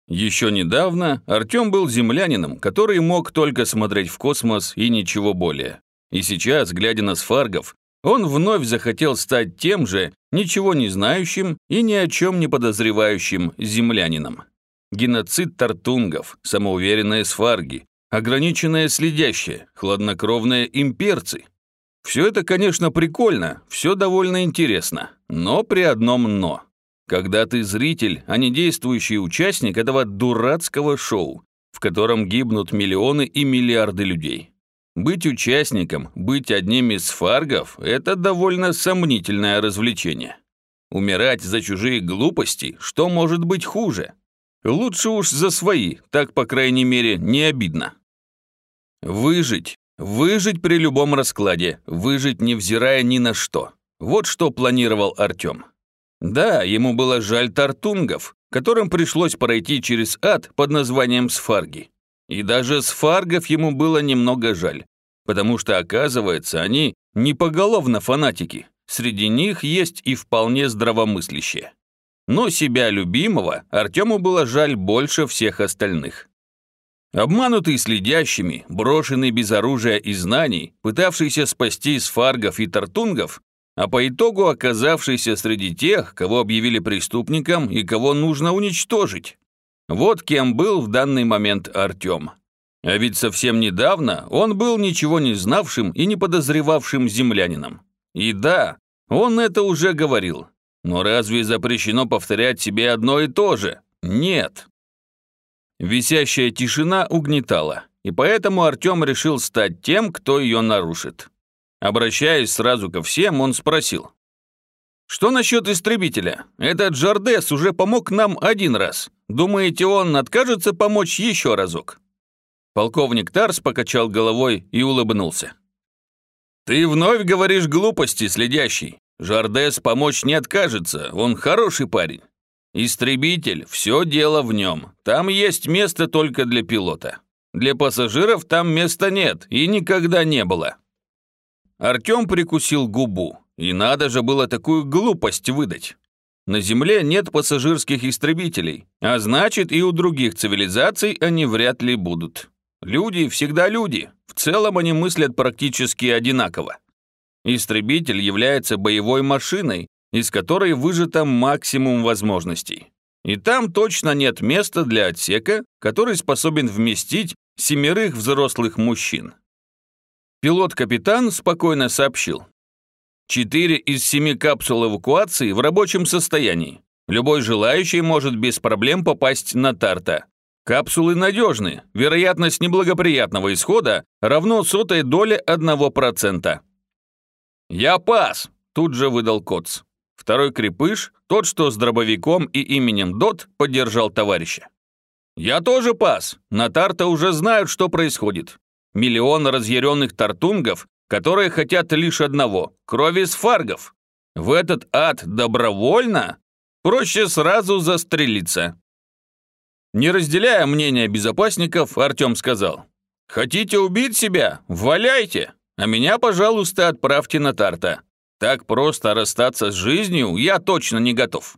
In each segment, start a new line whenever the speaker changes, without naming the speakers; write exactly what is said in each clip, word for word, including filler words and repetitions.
Еще недавно Артем был землянином, который мог только смотреть в космос и ничего более. И сейчас, глядя на сфаргов, он вновь захотел стать тем же, ничего не знающим и ни о чем не подозревающим землянином. Геноцид тартунгов, самоуверенные сфарги, ограниченные следящие, хладнокровные имперцы. Все это, конечно, прикольно, все довольно интересно, но при одном «но». Когда ты зритель, а не действующий участник этого дурацкого шоу, в котором гибнут миллионы и миллиарды людей. Быть участником, быть одним из сфаргов – это довольно сомнительное развлечение. Умирать за чужие глупости, что может быть хуже? Лучше уж за свои, так, по крайней мере, не обидно. Выжить. Выжить при любом раскладе, выжить невзирая ни на что. Вот что планировал Артем. Да, ему было жаль тартунгов, которым пришлось пройти через ад под названием сфарги. И даже сфаргов ему было немного жаль, потому что, оказывается, они не поголовно фанатики, среди них есть и вполне здравомыслящие. Но себя любимого Артему было жаль больше всех остальных. Обманутый следящими, брошенный без оружия и знаний, пытавшийся спасти сфаргов и тартунгов, а по итогу оказавшийся среди тех, кого объявили преступником и кого нужно уничтожить. Вот кем был в данный момент Артем. А ведь совсем недавно он был ничего не знавшим и не подозревавшим землянином. И да, он это уже говорил. Но разве запрещено повторять себе одно и то же? Нет. Висящая тишина угнетала, и поэтому Артем решил стать тем, кто ее нарушит. Обращаясь сразу ко всем, он спросил. «Что насчет истребителя? Этот Жардес уже помог нам один раз. Думаете, он откажется помочь еще разок?» Полковник Тарс покачал головой и улыбнулся. «Ты вновь говоришь глупости, следящий. Жардес помочь не откажется, он хороший парень. Истребитель, все дело в нем. Там есть место только для пилота. Для пассажиров там места нет и никогда не было». Артем прикусил губу, и надо же было такую глупость выдать. На Земле нет пассажирских истребителей, а значит и у других цивилизаций они вряд ли будут. Люди всегда люди, в целом они мыслят практически одинаково. Истребитель является боевой машиной, из которой выжато максимум возможностей. И там точно нет места для отсека, который способен вместить семерых взрослых мужчин. Пилот-капитан спокойно сообщил. Четыре из семи капсул эвакуации в рабочем состоянии. Любой желающий может без проблем попасть на Тарта. Капсулы надежны, вероятность неблагоприятного исхода равно сотой доле одного процента. «Я пас!» – тут же выдал Коц. Второй крепыш, тот, что с дробовиком и именем Дот, поддержал товарища. «Я тоже пас! На Тарта уже знают, что происходит. Миллион разъяренных тартунгов, которые хотят лишь одного – крови сфаргов. В этот ад добровольно? Проще сразу застрелиться». Не разделяя мнения безопасников, Артем сказал: «Хотите убить себя? Валяйте, а меня, пожалуйста, отправьте на Тарта. Так просто расстаться с жизнью я точно не готов».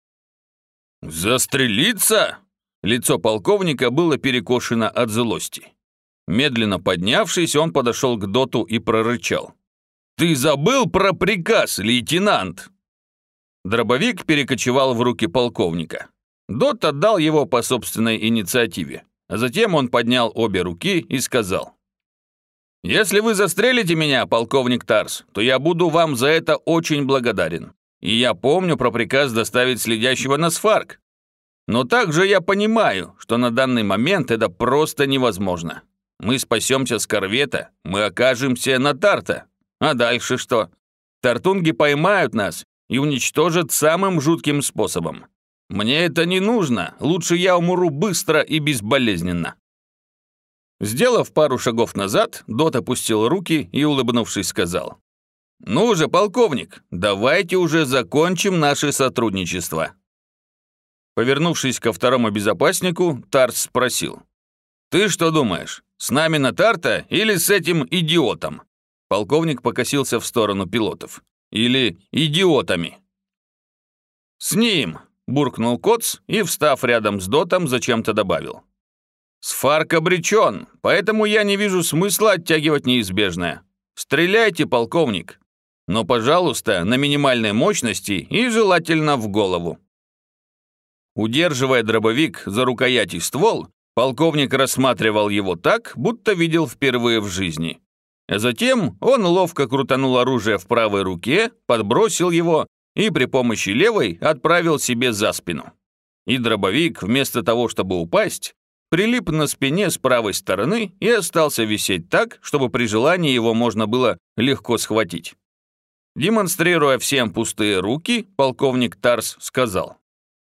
«Застрелиться?» Лицо полковника было перекошено от злости. Медленно поднявшись, он подошел к Доту и прорычал: «Ты забыл про приказ, лейтенант?» Дробовик перекочевал в руки полковника. Дот отдал его по собственной инициативе, а затем он поднял обе руки и сказал: «Если вы застрелите меня, полковник Тарс, то я буду вам за это очень благодарен. И я помню про приказ доставить следящего на Сфарг. Но также я понимаю, что на данный момент это просто невозможно. Мы спасемся с корвета, мы окажемся на Тарта. А дальше что? Тартунги поймают нас и уничтожат самым жутким способом. Мне это не нужно, лучше я умру быстро и безболезненно». Сделав пару шагов назад, Дот опустил руки и, улыбнувшись, сказал: «Ну же, полковник, давайте уже закончим наше сотрудничество». Повернувшись ко второму безопаснику, Тарс спросил: «Ты что думаешь, с нами на Тарта или с этим идиотом?» Полковник покосился в сторону пилотов. «Или идиотами?» «С ним!» буркнул Коц и, встав рядом с Дотом, зачем-то добавил. «Сфарк обречен, поэтому я не вижу смысла оттягивать неизбежное. Стреляйте, полковник. Но, пожалуйста, на минимальной мощности и желательно в голову». Удерживая дробовик за рукоять и ствол, полковник рассматривал его так, будто видел впервые в жизни. А затем он ловко крутанул оружие в правой руке, подбросил его и при помощи левой отправил себе за спину. И дробовик, вместо того, чтобы упасть, прилип на спине с правой стороны и остался висеть так, чтобы при желании его можно было легко схватить. Демонстрируя всем пустые руки, полковник Тарс сказал: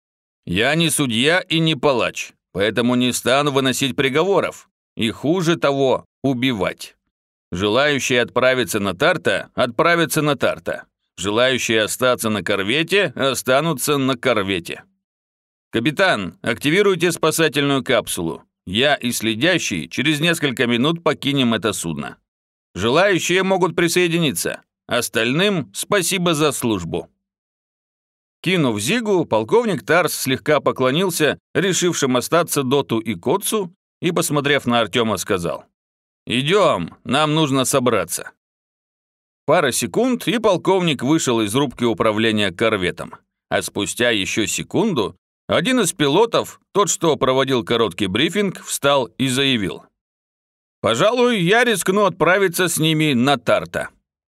«Я не судья и не палач, поэтому не стану выносить приговоров, и хуже того, убивать. Желающие отправиться на Тарта отправятся на Тарта. Желающие остаться на корвете останутся на корвете. Капитан, активируйте спасательную капсулу. Я и следящий через несколько минут покинем это судно. Желающие могут присоединиться. Остальным спасибо за службу». Кинув зигу, полковник Тарс слегка поклонился решившим остаться Доту и Коцу и, посмотрев на Артема, сказал: «Идем, нам нужно собраться». Пара секунд, и полковник вышел из рубки управления корветом. А спустя еще секунду один из пилотов, тот, что проводил короткий брифинг, встал и заявил: «Пожалуй, я рискну отправиться с ними на Тарта».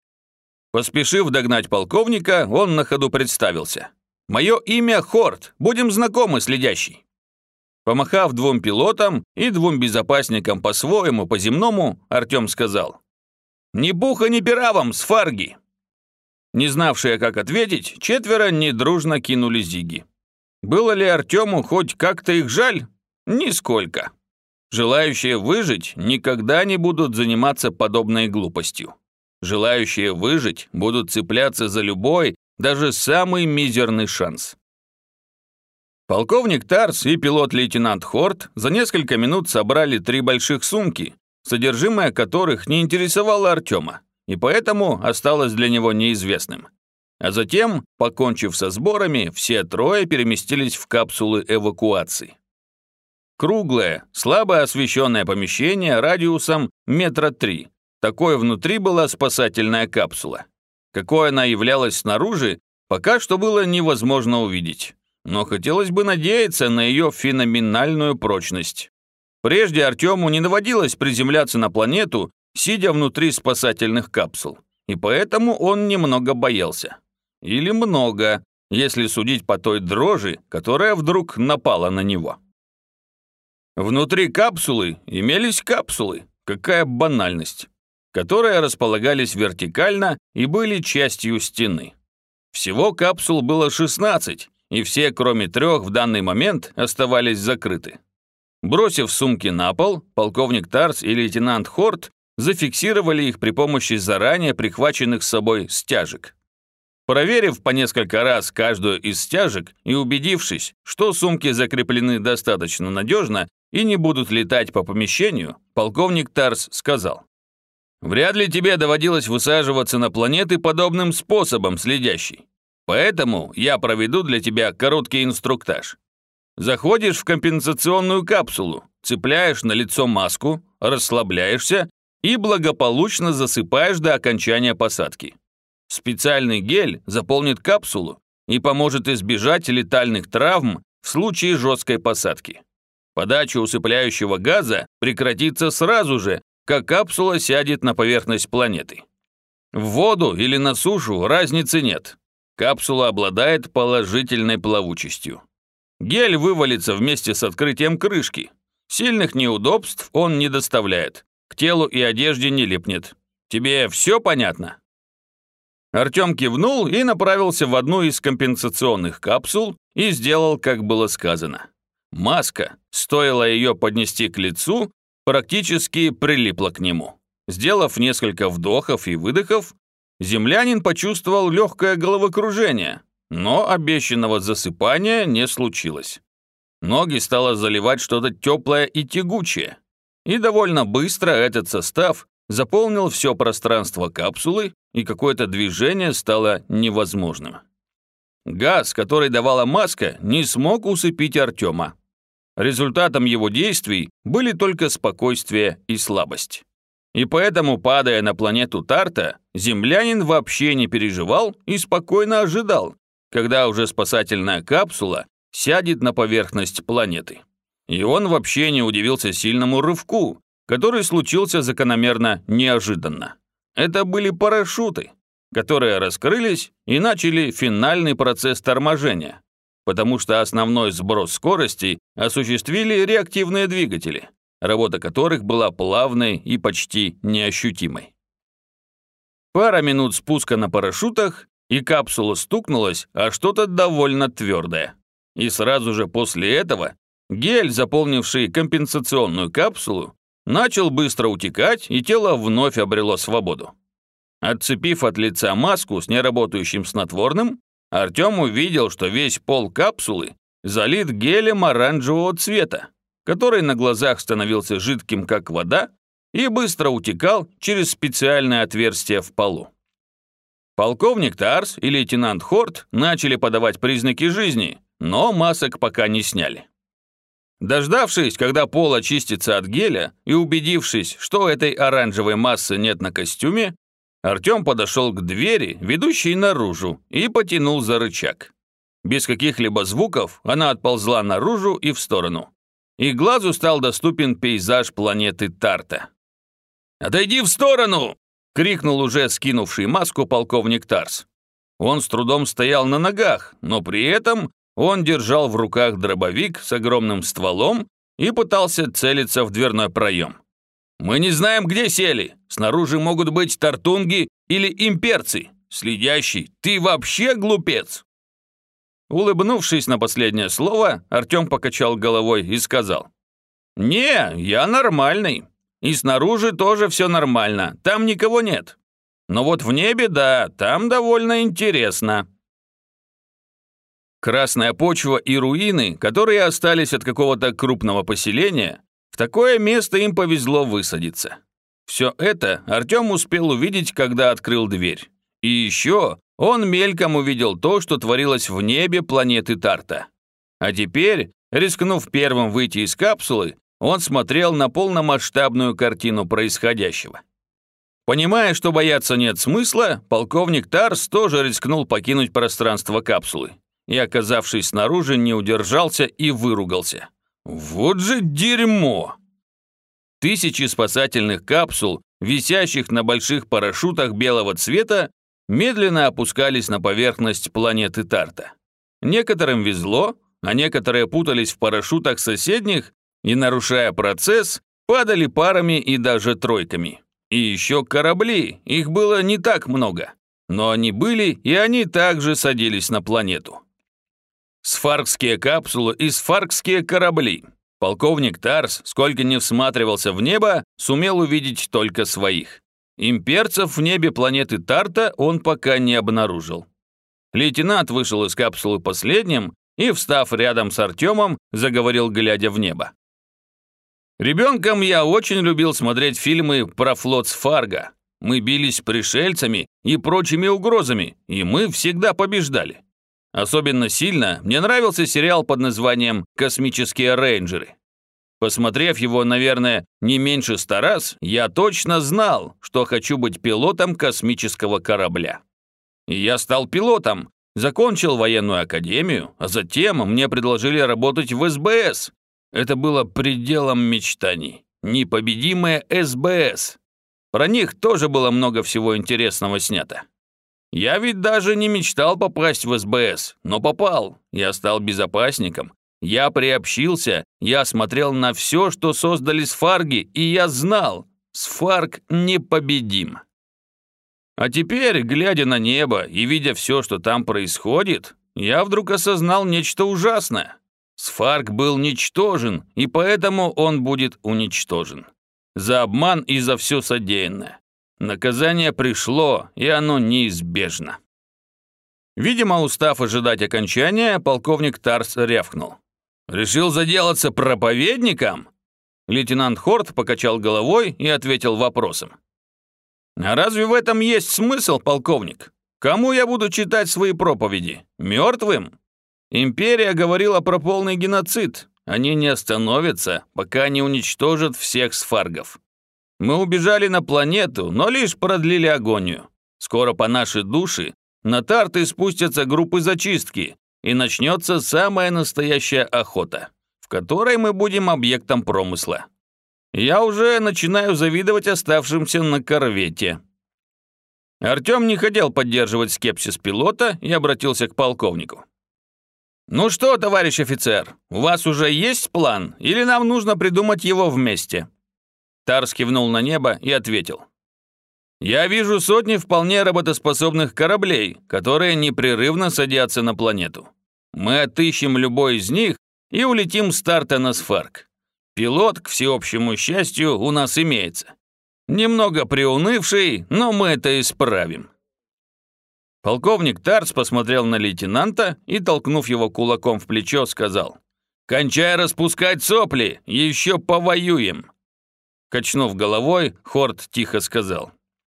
Поспешив догнать полковника, он на ходу представился: «Мое имя Хорт, будем знакомы, следящий». Помахав двум пилотам и двум безопасникам по-своему, по-земному, Артем сказал: «Ни буха, ни пера вам, сфарги!» Не знавшие, как ответить, четверо недружно кинули зиги. Было ли Артему хоть как-то их жаль? Нисколько. Желающие выжить никогда не будут заниматься подобной глупостью. Желающие выжить будут цепляться за любой, даже самый мизерный шанс. Полковник Тарс и пилот-лейтенант Хорт за несколько минут собрали три больших сумки, содержимое которых не интересовало Артема, и поэтому осталось для него неизвестным. А затем, покончив со сборами, все трое переместились в капсулы эвакуации. Круглое, слабо освещенное помещение радиусом метра три. Такой внутри была спасательная капсула. Какой она являлась снаружи, пока что было невозможно увидеть. Но хотелось бы надеяться на ее феноменальную прочность. Прежде Артему не доводилось приземляться на планету, сидя внутри спасательных капсул, и поэтому он немного боялся. Или много, если судить по той дрожи, которая вдруг напала на него. Внутри капсулы имелись капсулы, какая банальность, которые располагались вертикально и были частью стены. Всего капсул было шестнадцать, и все, кроме трех, в данный момент оставались закрыты. Бросив сумки на пол, полковник Тарс и лейтенант Хорт зафиксировали их при помощи заранее прихваченных с собой стяжек. Проверив по несколько раз каждую из стяжек и убедившись, что сумки закреплены достаточно надежно и не будут летать по помещению, полковник Тарс сказал: «Вряд ли тебе доводилось высаживаться на планеты подобным способом, следящий. Поэтому я проведу для тебя короткий инструктаж. Заходишь в компенсационную капсулу, цепляешь на лицо маску, расслабляешься и благополучно засыпаешь до окончания посадки. Специальный гель заполнит капсулу и поможет избежать летальных травм в случае жесткой посадки. Подача усыпляющего газа прекратится сразу же, как капсула сядет на поверхность планеты. В воду или на сушу разницы нет. Капсула обладает положительной плавучестью. Гель вывалится вместе с открытием крышки. Сильных неудобств он не доставляет. К телу и одежде не липнет. Тебе все понятно?» Артем кивнул и направился в одну из компенсационных капсул и сделал, как было сказано. Маска, стоило ее поднести к лицу, практически прилипла к нему. Сделав несколько вдохов и выдохов, землянин почувствовал легкое головокружение, но обещанного засыпания не случилось. Ноги стало заливать что-то теплое и тягучее, и довольно быстро этот состав заполнил все пространство капсулы, и какое-то движение стало невозможным. Газ, который давала маска, не смог усыпить Артема. Результатом его действий были только спокойствие и слабость. И поэтому, падая на планету Тарта, землянин вообще не переживал и спокойно ожидал, когда уже спасательная капсула сядет на поверхность планеты. И он вообще не удивился сильному рывку, который случился закономерно неожиданно. Это были парашюты, которые раскрылись и начали финальный процесс торможения, потому что основной сброс скорости осуществили реактивные двигатели, работа которых была плавной и почти неощутимой. Пара минут спуска на парашютах, и капсула стукнулась, а что-то довольно твердое. И сразу же после этого гель, заполнивший компенсационную капсулу, начал быстро утекать, и тело вновь обрело свободу. Отцепив от лица маску с неработающим снотворным, Артем увидел, что весь пол капсулы залит гелем оранжевого цвета, который на глазах становился жидким, как вода, и быстро утекал через специальное отверстие в полу. Полковник Тарс и лейтенант Хорт начали подавать признаки жизни, но масок пока не сняли. Дождавшись, когда пол очистится от геля, и убедившись, что этой оранжевой массы нет на костюме, Артем подошел к двери, ведущей наружу, и потянул за рычаг. Без каких-либо звуков она отползла наружу и в сторону. И глазу стал доступен пейзаж планеты Тарта. «Отойди в сторону!» — крикнул уже скинувший маску полковник Тарс. Он с трудом стоял на ногах, но при этом он держал в руках дробовик с огромным стволом и пытался целиться в дверной проем. «Мы не знаем, где сели. Снаружи могут быть тартунги или имперцы. Следящий, ты вообще глупец!» Улыбнувшись на последнее слово, Артем покачал головой и сказал: «Не, я нормальный. И снаружи тоже все нормально, там никого нет. Но вот в небе, да, там довольно интересно». Красная почва и руины, которые остались от какого-то крупного поселения, в такое место им повезло высадиться. Все это Артем успел увидеть, когда открыл дверь. И еще он мельком увидел то, что творилось в небе планеты Тарта. А теперь, рискнув первым выйти из капсулы, он смотрел на полномасштабную картину происходящего. Понимая, что бояться нет смысла, полковник Тарс тоже рискнул покинуть пространство капсулы. И, оказавшись снаружи, не удержался и выругался. Вот же дерьмо! Тысячи спасательных капсул, висящих на больших парашютах белого цвета, медленно опускались на поверхность планеты Тарта. Некоторым везло, а некоторые путались в парашютах соседних и, нарушая процесс, падали парами и даже тройками. И еще корабли, их было не так много, но они были, и они также садились на планету. Сфаркские капсулы и сфаркские корабли. Полковник Тарс, сколько ни всматривался в небо, сумел увидеть только своих. Имперцев в небе планеты Тарта он пока не обнаружил. Лейтенант вышел из капсулы последним и, встав рядом с Артемом, заговорил, глядя в небо. «Ребенком я очень любил смотреть фильмы про флот Сфарга. Мы бились с пришельцами и прочими угрозами, и мы всегда побеждали. Особенно сильно мне нравился сериал под названием «Космические рейнджеры». Посмотрев его, наверное, не меньше ста раз, я точно знал, что хочу быть пилотом космического корабля. И я стал пилотом, закончил военную академию, а затем мне предложили работать в эс бэ эс. Это было пределом мечтаний. Непобедимые эс бэ эс. Про них тоже было много всего интересного снято. Я ведь даже не мечтал попасть в эс бэ эс, но попал. Я стал безопасником. Я приобщился, я смотрел на все, что создали сфарги, и я знал, сфарг непобедим. А теперь, глядя на небо и видя все, что там происходит, я вдруг осознал нечто ужасное. Сфарг был ничтожен, и поэтому он будет уничтожен. За обман и за все содеянное. Наказание пришло, и оно неизбежно. Видимо, устав ожидать окончания, полковник Тарс рявкнул: «Решил заделаться проповедником?» Лейтенант Хорт покачал головой и ответил вопросом: «А разве в этом есть смысл, полковник? Кому я буду читать свои проповеди? Мертвым? Империя говорила про полный геноцид. Они не остановятся, пока не уничтожат всех сфаргов. Мы убежали на планету, но лишь продлили агонию. Скоро по нашей душе на Тарты спустятся группы зачистки, и начнется самая настоящая охота, в которой мы будем объектом промысла. Я уже начинаю завидовать оставшимся на корвете». Артем не хотел поддерживать скепсис пилота и обратился к полковнику. «Ну что, товарищ офицер, у вас уже есть план, или нам нужно придумать его вместе?» Тарс кивнул на небо и ответил. «Я вижу сотни вполне работоспособных кораблей, которые непрерывно садятся на планету. Мы отыщем любой из них и улетим с Тарта на Сфарг. Пилот, к всеобщему счастью, у нас имеется. Немного приунывший, но мы это исправим». Полковник Тарс посмотрел на лейтенанта и, толкнув его кулаком в плечо, сказал: «Кончай распускать сопли, еще повоюем». Качнув головой, Хорт тихо сказал: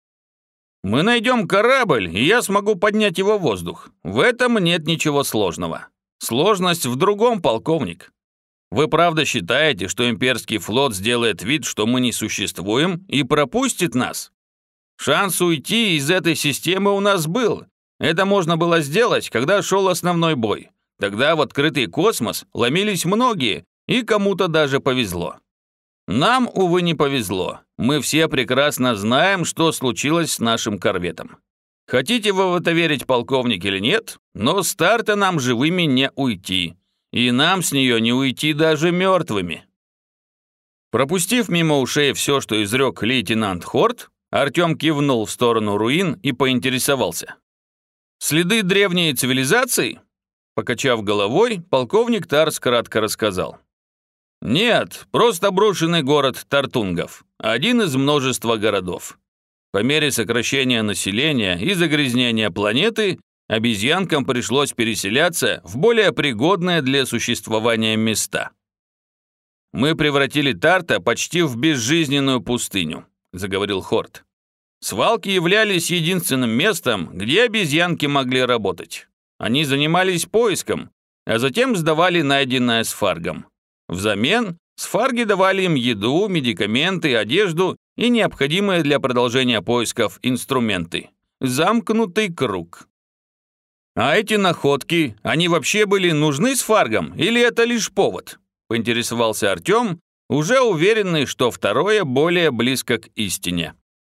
«Мы найдем корабль, и я смогу поднять его в воздух. В этом нет ничего сложного. Сложность в другом, полковник. Вы правда считаете, что имперский флот сделает вид, что мы не существуем, и пропустит нас? Шанс уйти из этой системы у нас был. Это можно было сделать, когда шел основной бой. Тогда в открытый космос ломились многие, и кому-то даже повезло. Нам, увы, не повезло. Мы все прекрасно знаем, что случилось с нашим корветом. Хотите вы в это верить, полковник, или нет, но с Тарта нам живыми не уйти. И нам с нее не уйти даже мертвыми». Пропустив мимо ушей все, что изрек лейтенант Хорт, Артем кивнул в сторону руин и поинтересовался: «Следы древней цивилизации?» Покачав головой, полковник Тарс кратко рассказал: «Нет, просто брошенный город Тартунгов, один из множества городов. По мере сокращения населения и загрязнения планеты обезьянкам пришлось переселяться в более пригодные для существования места. Мы превратили Тарта почти в безжизненную пустыню», — заговорил Хорт. «Свалки являлись единственным местом, где обезьянки могли работать. Они занимались поиском, а затем сдавали найденное сфаргам. Взамен сфарги давали им еду, медикаменты, одежду и необходимые для продолжения поисков инструменты. Замкнутый круг. А эти находки, они вообще были нужны сфаргам или это лишь повод?» — поинтересовался Артем, уже уверенный, что второе более близко к истине.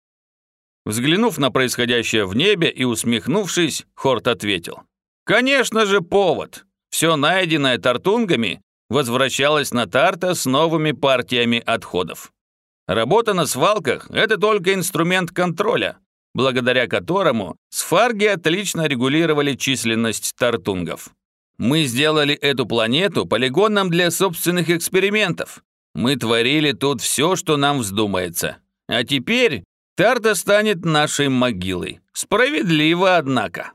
Взглянув на происходящее в небе и усмехнувшись, Хорт ответил: «Конечно же, повод. Все найденное тартунгами возвращалось на Тарта с новыми партиями отходов. Работа на свалках – это только инструмент контроля, благодаря которому сфарги отлично регулировали численность тартунгов. Мы сделали эту планету полигоном для собственных экспериментов. Мы творили тут все, что нам вздумается. А теперь Тарта станет нашей могилой. Справедливо, однако».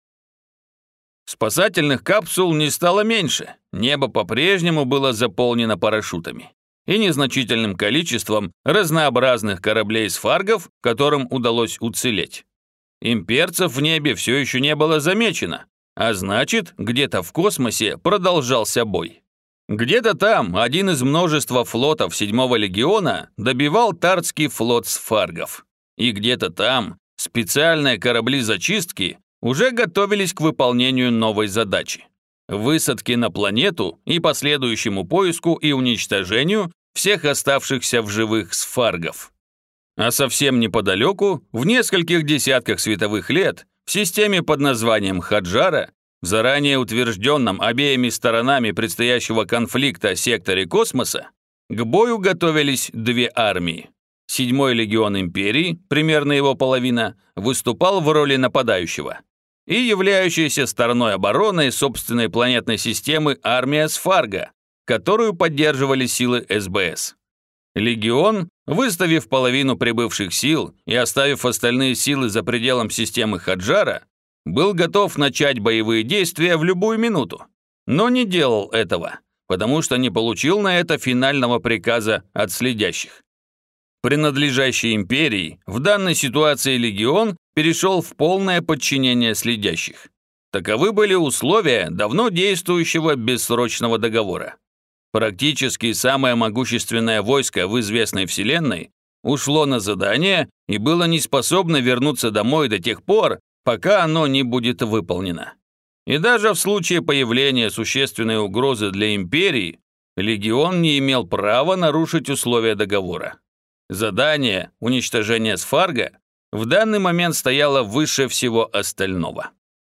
Спасательных капсул не стало меньше. Небо по-прежнему было заполнено парашютами и незначительным количеством разнообразных кораблей-сфаргов, которым удалось уцелеть. Имперцев в небе все еще не было замечено, а значит, где-то в космосе продолжался бой. Где-то там один из множества флотов седьмого легиона добивал Тартский флот сфаргов. И где-то там специальные корабли зачистки уже готовились к выполнению новой задачи – высадки на планету и последующему поиску и уничтожению всех оставшихся в живых сфаргов. А совсем неподалеку, в нескольких десятках световых лет, в системе под названием Хаджара, в заранее утвержденном обеими сторонами предстоящего конфликта секторе космоса, к бою готовились две армии. Седьмой легион Империи, примерно его половина, выступал в роли нападающего, и являющаяся стороной обороны собственной планетной системы армия Сфарга, которую поддерживали силы эс бэ эс. Легион, выставив половину прибывших сил и оставив остальные силы за пределом системы Хаджара, был готов начать боевые действия в любую минуту, но не делал этого, потому что не получил на это финального приказа от следящих. принадлежащий империи, в данной ситуации легион перешел в полное подчинение следящих. Таковы были условия давно действующего бессрочного договора. Практически самое могущественное войско в известной вселенной ушло на задание и было не способно вернуться домой до тех пор, пока оно не будет выполнено. И даже в случае появления существенной угрозы для империи, легион не имел права нарушить условия договора. Задание уничтожения Сфарга в данный момент стояло выше всего остального.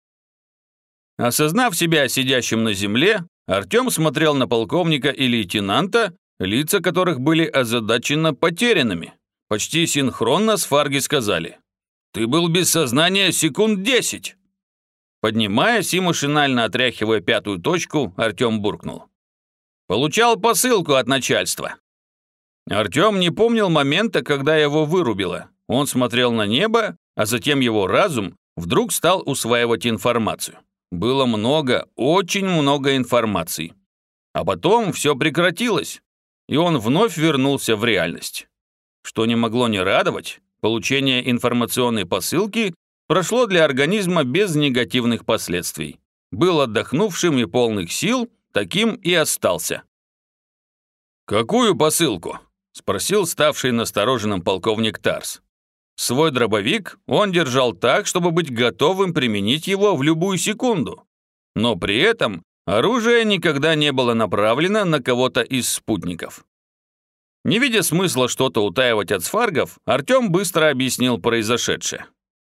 Осознав себя сидящим на земле, Артем смотрел на полковника и лейтенанта, лица которых были озадаченно потерянными. Почти синхронно Сфарги сказали: «Ты был без сознания секунд десять». Поднимаясь и машинально отряхивая пятую точку, Артем буркнул: «Получал посылку от начальства». Артем не помнил момента, когда его вырубило. Он смотрел на небо, а затем его разум вдруг стал усваивать информацию. Было много, очень много информации. А потом все прекратилось, и он вновь вернулся в реальность. Что не могло не радовать, получение информационной посылки прошло для организма без негативных последствий. Был отдохнувшим и полных сил, таким и остался. «Какую посылку?» – спросил ставший настороженным полковник Тарс. Свой дробовик он держал так, чтобы быть готовым применить его в любую секунду. Но при этом оружие никогда не было направлено на кого-то из спутников. Не видя смысла что-то утаивать от сфаргов, Артем быстро объяснил произошедшее.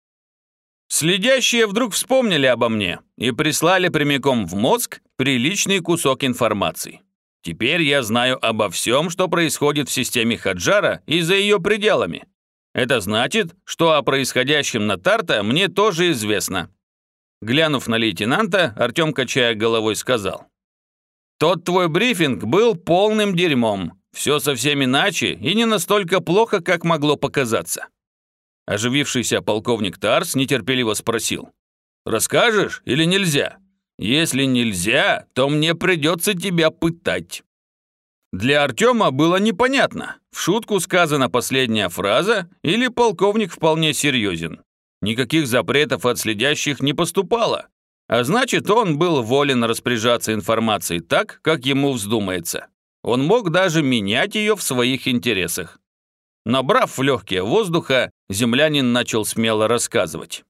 Следящие вдруг вспомнили обо мне и прислали прямиком в мозг приличный кусок информации. Теперь я знаю обо всем, что происходит в системе Хаджара и за ее пределами. Это значит, что о происходящем на Тарта мне тоже известно». Глянув на лейтенанта, Артем, качая головой, сказал: «Тот твой брифинг был полным дерьмом. Все совсем иначе и не настолько плохо, как могло показаться». Оживившийся полковник Тарс нетерпеливо спросил: «Расскажешь или нельзя? Если нельзя, то мне придется тебя пытать». Для Артема было непонятно, в шутку сказана последняя фраза или полковник вполне серьезен. Никаких запретов от следящих не поступало, а значит, он был волен распоряжаться информацией так, как ему вздумается. Он мог даже менять ее в своих интересах. Набрав в легкие воздуха, землянин начал смело рассказывать.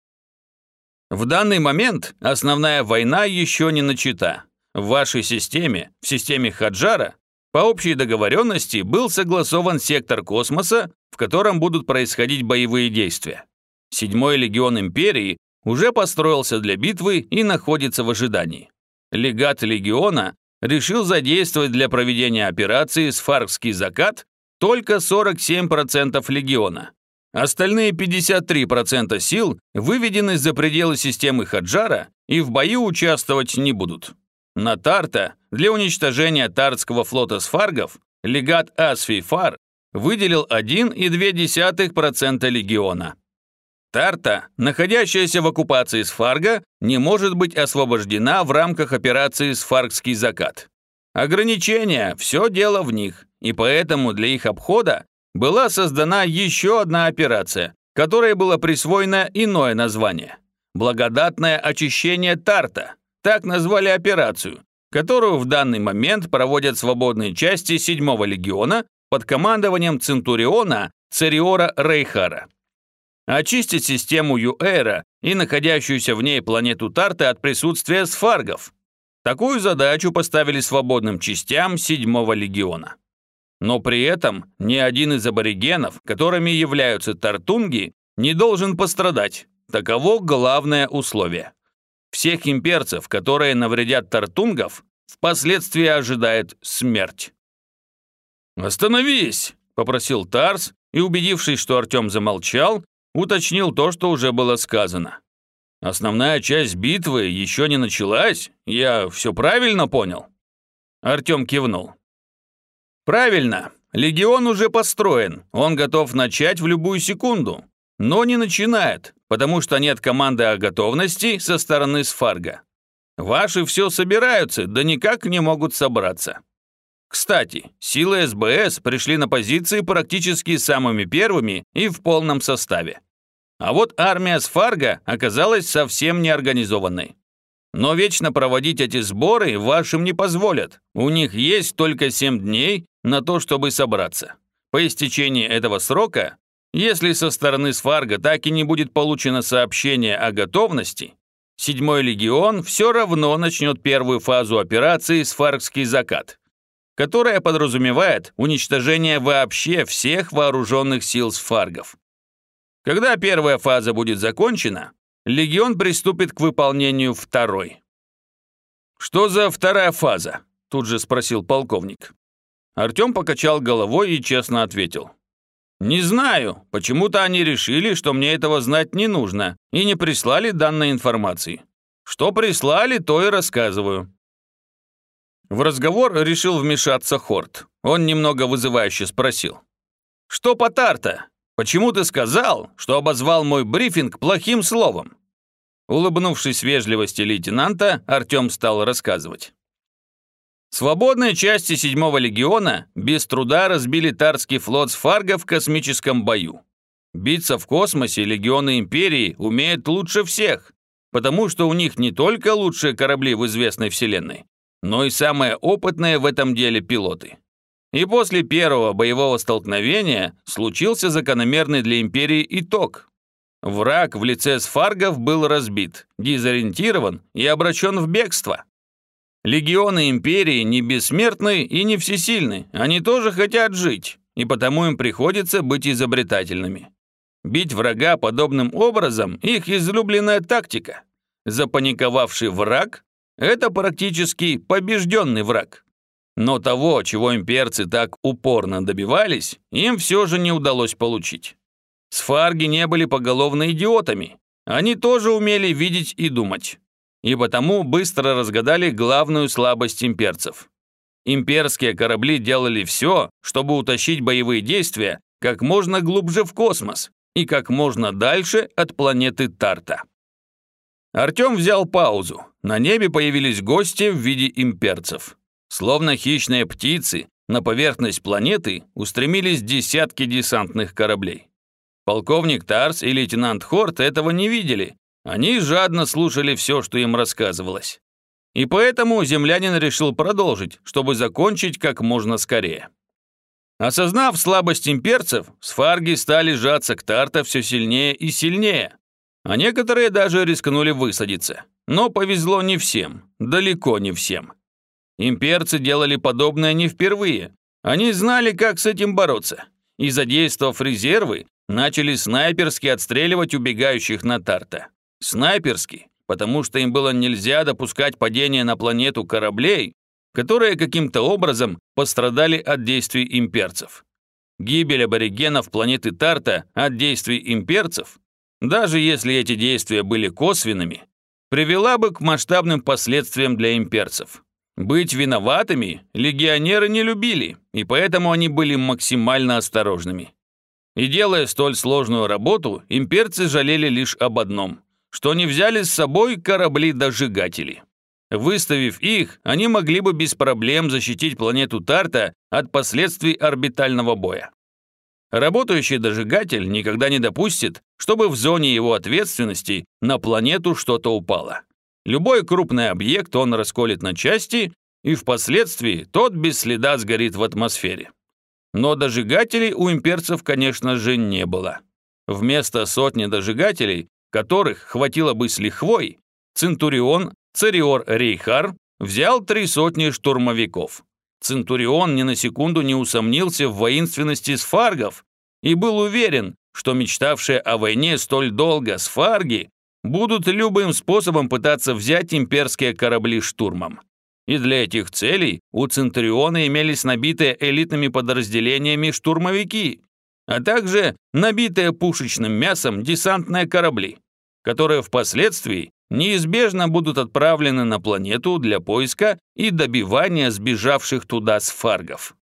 В данный момент основная война еще не начата. В вашей системе, в системе Хаджара, по общей договоренности был согласован сектор космоса, в котором будут происходить боевые действия. Седьмой легион империи уже построился для битвы и находится в ожидании. Легат легиона решил задействовать для проведения операции «Сфаргский закат» только сорок семь процентов легиона. Остальные пятьдесят три процента сил выведены за пределы системы Хаджара и в бою участвовать не будут. На Тарта для уничтожения Тартского флота сфаргов легат Асфий-Фар выделил один и две десятых процента легиона. Тарта, находящаяся в оккупации Сфарга, не может быть освобождена в рамках операции «Сфаргский закат». Ограничения – все дело в них, и поэтому для их обхода была создана еще одна операция, которой было присвоено иное название – «Благодатное очищение Тарта». Так назвали операцию, которую в данный момент проводят свободные части седьмого легиона под командованием Центуриона Цериора Рейхара. Очистить систему Юэра и находящуюся в ней планету Тарта от присутствия сфаргов. Такую задачу поставили свободным частям седьмого легиона. Но при этом ни один из аборигенов, которыми являются тартунги, не должен пострадать. Таково главное условие. Всех имперцев, которые навредят тартунгов, впоследствии ожидает смерть. «Остановись!» – попросил Тарс, и, убедившись, что Артем замолчал, уточнил то, что уже было сказано. «Основная часть битвы еще не началась? Я все правильно понял?» Артем кивнул. «Правильно. Легион уже построен. Он готов начать в любую секунду. Но не начинает, потому что нет команды о готовности со стороны Сфарга. Ваши все собираются, да никак не могут собраться. Кстати, силы СБС пришли на позиции практически самыми первыми и в полном составе. А вот армия Сфарга оказалась совсем неорганизованной. Но вечно проводить эти сборы вашим не позволят. У них есть только семь дней на то, чтобы собраться. По истечении этого срока, если со стороны Сфарга так и не будет получено сообщение о готовности, седьмой легион все равно начнет первую фазу операции «Сфаргский закат», которая подразумевает уничтожение вообще всех вооруженных сил Сфаргов. Когда первая фаза будет закончена, легион приступит к выполнению второй. «Что за вторая фаза?» – тут же спросил полковник. Артем покачал головой и честно ответил. «Не знаю, почему-то они решили, что мне этого знать не нужно, и не прислали данной информации. Что прислали, то и рассказываю». В разговор решил вмешаться Хорт. Он немного вызывающе спросил. «Что по Тарта? Почему ты сказал, что обозвал мой брифинг плохим словом?» Улыбнувшись вежливости лейтенанта, Артем стал рассказывать. Свободные части седьмого легиона без труда разбили Тартский флот Сфаргов в космическом бою. Биться в космосе легионы Империи умеют лучше всех, потому что у них не только лучшие корабли в известной вселенной, но и самые опытные в этом деле пилоты. И после первого боевого столкновения случился закономерный для Империи итог. Враг в лице Сфаргов был разбит, дезориентирован и обращен в бегство. Легионы Империи не бессмертны и не всесильны, они тоже хотят жить, и потому им приходится быть изобретательными. Бить врага подобным образом – их излюбленная тактика. Запаниковавший враг – это практически побежденный враг. Но того, чего имперцы так упорно добивались, им все же не удалось получить. Сфарги не были поголовно идиотами, они тоже умели видеть и думать. И потому быстро разгадали главную слабость имперцев. Имперские корабли делали все, чтобы утащить боевые действия как можно глубже в космос и как можно дальше от планеты Тарта. Артем взял паузу. На небе появились гости в виде имперцев. Словно хищные птицы, на поверхность планеты устремились десятки десантных кораблей. Полковник Тарс и лейтенант Хорт этого не видели. Они жадно слушали все, что им рассказывалось. И поэтому землянин решил продолжить, чтобы закончить как можно скорее. Осознав слабость имперцев, сфарги стали сжаться к Тарта все сильнее и сильнее, а некоторые даже рискнули высадиться. Но повезло не всем, далеко не всем. Имперцы делали подобное не впервые. Они знали, как с этим бороться, и, задействовав резервы, начали снайперски отстреливать убегающих на Тарта. Снайперски, потому что им было нельзя допускать падения на планету кораблей, которые каким-то образом пострадали от действий имперцев. Гибель аборигенов планеты Тарта от действий имперцев, даже если эти действия были косвенными, привела бы к масштабным последствиям для имперцев. Быть виноватыми легионеры не любили, и поэтому они были максимально осторожными. И делая столь сложную работу, имперцы жалели лишь об одном – что не взяли с собой корабли-дожигатели. Выставив их, они могли бы без проблем защитить планету Тарта от последствий орбитального боя. Работающий дожигатель никогда не допустит, чтобы в зоне его ответственности на планету что-то упало. Любой крупный объект он расколет на части, и впоследствии тот без следа сгорит в атмосфере. Но дожигателей у имперцев, конечно же, не было. Вместо сотни дожигателей, которых хватило бы с лихвой, Центурион Цариор Рейхар взял три сотни штурмовиков. Центурион ни на секунду не усомнился в воинственности сфаргов и был уверен, что мечтавшие о войне столь долго сфарги будут любым способом пытаться взять имперские корабли штурмом. И для этих целей у Центуриона имелись набитые элитными подразделениями штурмовики, а также набитые пушечным мясом десантные корабли, которые впоследствии неизбежно будут отправлены на планету для поиска и добивания сбежавших туда сфаргов.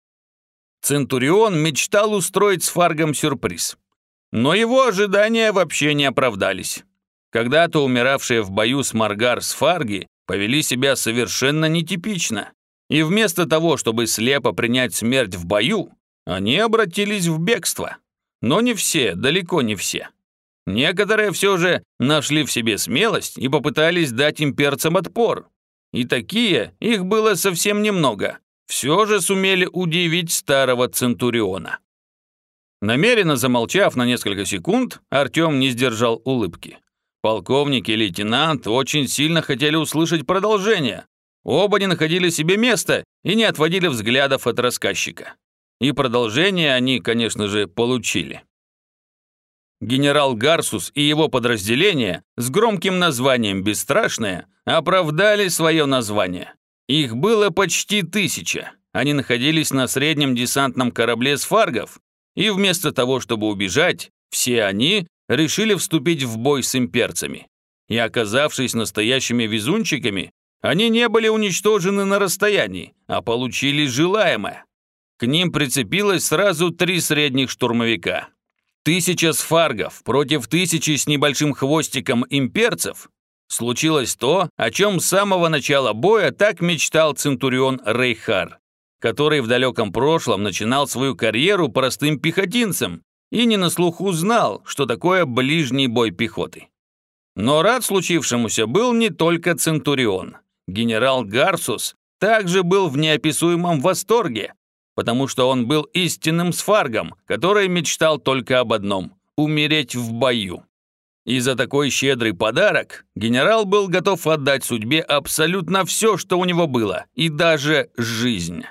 Центурион мечтал устроить сфаргам сюрприз, но его ожидания вообще не оправдались. Когда-то умиравшие в бою с Маргар сфарги повели себя совершенно нетипично. И вместо того, чтобы слепо принять смерть в бою, они обратились в бегство. Но не все, далеко не все. Некоторые все же нашли в себе смелость и попытались дать имперцам отпор. И такие, их было совсем немного, все же сумели удивить старого Центуриона. Намеренно замолчав на несколько секунд, Артем не сдержал улыбки. Полковник и лейтенант очень сильно хотели услышать продолжение. Оба не находили себе места и не отводили взглядов от рассказчика. И продолжение они, конечно же, получили. Генерал Гарсус и его подразделение с громким названием «Бесстрашные» оправдали свое название. Их было почти тысяча. Они находились на среднем десантном корабле сфаргов, и вместо того, чтобы убежать, все они решили вступить в бой с имперцами. И оказавшись настоящими везунчиками, они не были уничтожены на расстоянии, а получили желаемое. К ним прицепилось сразу три средних штурмовика. Тысяча сфаргов против тысячи с небольшим хвостиком имперцев. Случилось то, о чем с самого начала боя так мечтал Центурион Рейхар, который в далеком прошлом начинал свою карьеру простым пехотинцем и не на слуху знал, что такое ближний бой пехоты. Но рад случившемуся был не только Центурион. Генерал Гарсус также был в неописуемом восторге, потому что он был истинным сфаргом, который мечтал только об одном – умереть в бою. И за такой щедрый подарок генерал был готов отдать судьбе абсолютно все, что у него было, и даже жизнь.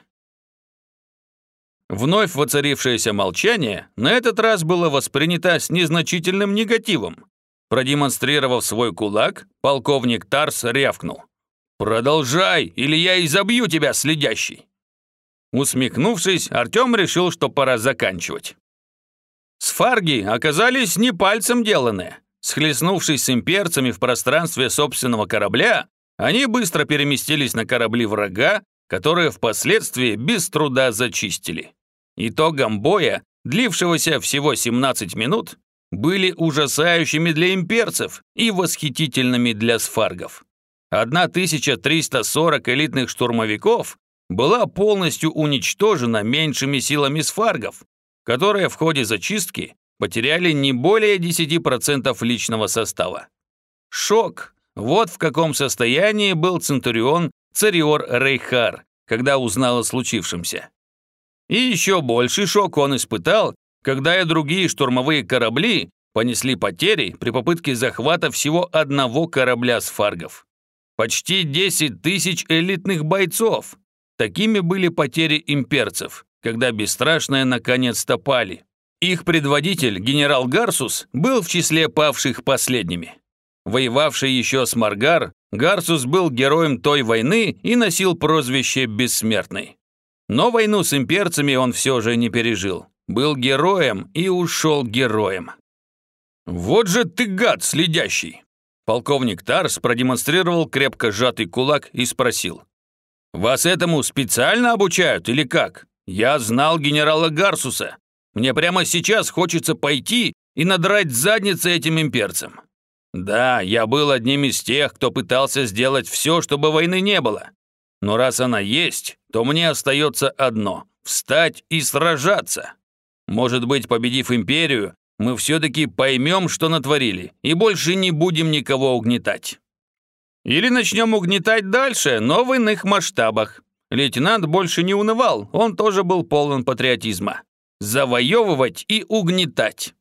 Вновь воцарившееся молчание на этот раз было воспринято с незначительным негативом. Продемонстрировав свой кулак, полковник Тарс рявкнул: «Продолжай, или я изобью тебя, следящий!» Усмехнувшись, Артем решил, что пора заканчивать. Сфарги оказались не пальцем деланные. Схлестнувшись с имперцами в пространстве собственного корабля, они быстро переместились на корабли врага, которые впоследствии без труда зачистили. Итогом боя, длившегося всего семнадцать минут, были ужасающими для имперцев и восхитительными для сфаргов. тысяча триста сорок элитных штурмовиков была полностью уничтожена меньшими силами сфаргов, которые в ходе зачистки потеряли не более десяти процентов личного состава. Шок! Вот в каком состоянии был Центурион Цариор Рейхар, когда узнал о случившемся. И еще больший шок он испытал, когда и другие штурмовые корабли понесли потери при попытке захвата всего одного корабля сфаргов. Почти десять тысяч элитных бойцов. Такими были потери имперцев, когда бесстрашные наконец-то пали. Их предводитель, генерал Гарсус, был в числе павших последними. Воевавший еще с Маргар, Гарсус был героем той войны и носил прозвище «Бессмертный». Но войну с имперцами он все же не пережил. Был героем и ушел героем. «Вот же ты гад следящий!» Полковник Тарс продемонстрировал крепко сжатый кулак и спросил: «Вас этому специально обучают или как? Я знал генерала Гарсуса. Мне прямо сейчас хочется пойти и надрать задницы этим имперцам. Да, я был одним из тех, кто пытался сделать все, чтобы войны не было. Но раз она есть, то мне остается одно – встать и сражаться. Может быть, победив империю, мы все-таки поймем, что натворили, и больше не будем никого угнетать. Или начнем угнетать дальше, но в иных масштабах». Лейтенант больше не унывал, он тоже был полон патриотизма. Завоевывать и угнетать.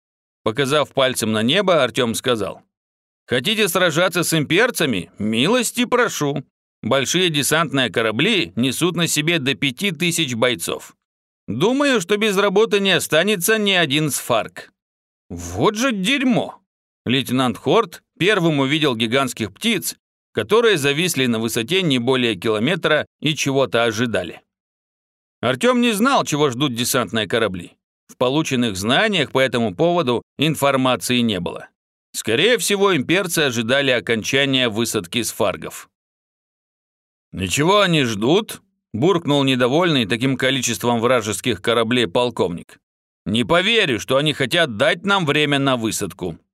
Показав пальцем на небо, Артем сказал: «Хотите сражаться с имперцами? Милости прошу. Большие десантные корабли несут на себе до пяти тысяч бойцов. Думаю, что без работы не останется ни один сфарг». Вот же дерьмо! Лейтенант Хорт первым увидел гигантских птиц, которые зависли на высоте не более километра и чего-то ожидали. Артем не знал, чего ждут десантные корабли. В полученных знаниях по этому поводу информации не было. Скорее всего, имперцы ожидали окончания высадки сфаргов. «Ничего они ждут?» – буркнул недовольный таким количеством вражеских кораблей полковник. «Не поверю, что они хотят дать нам время на высадку».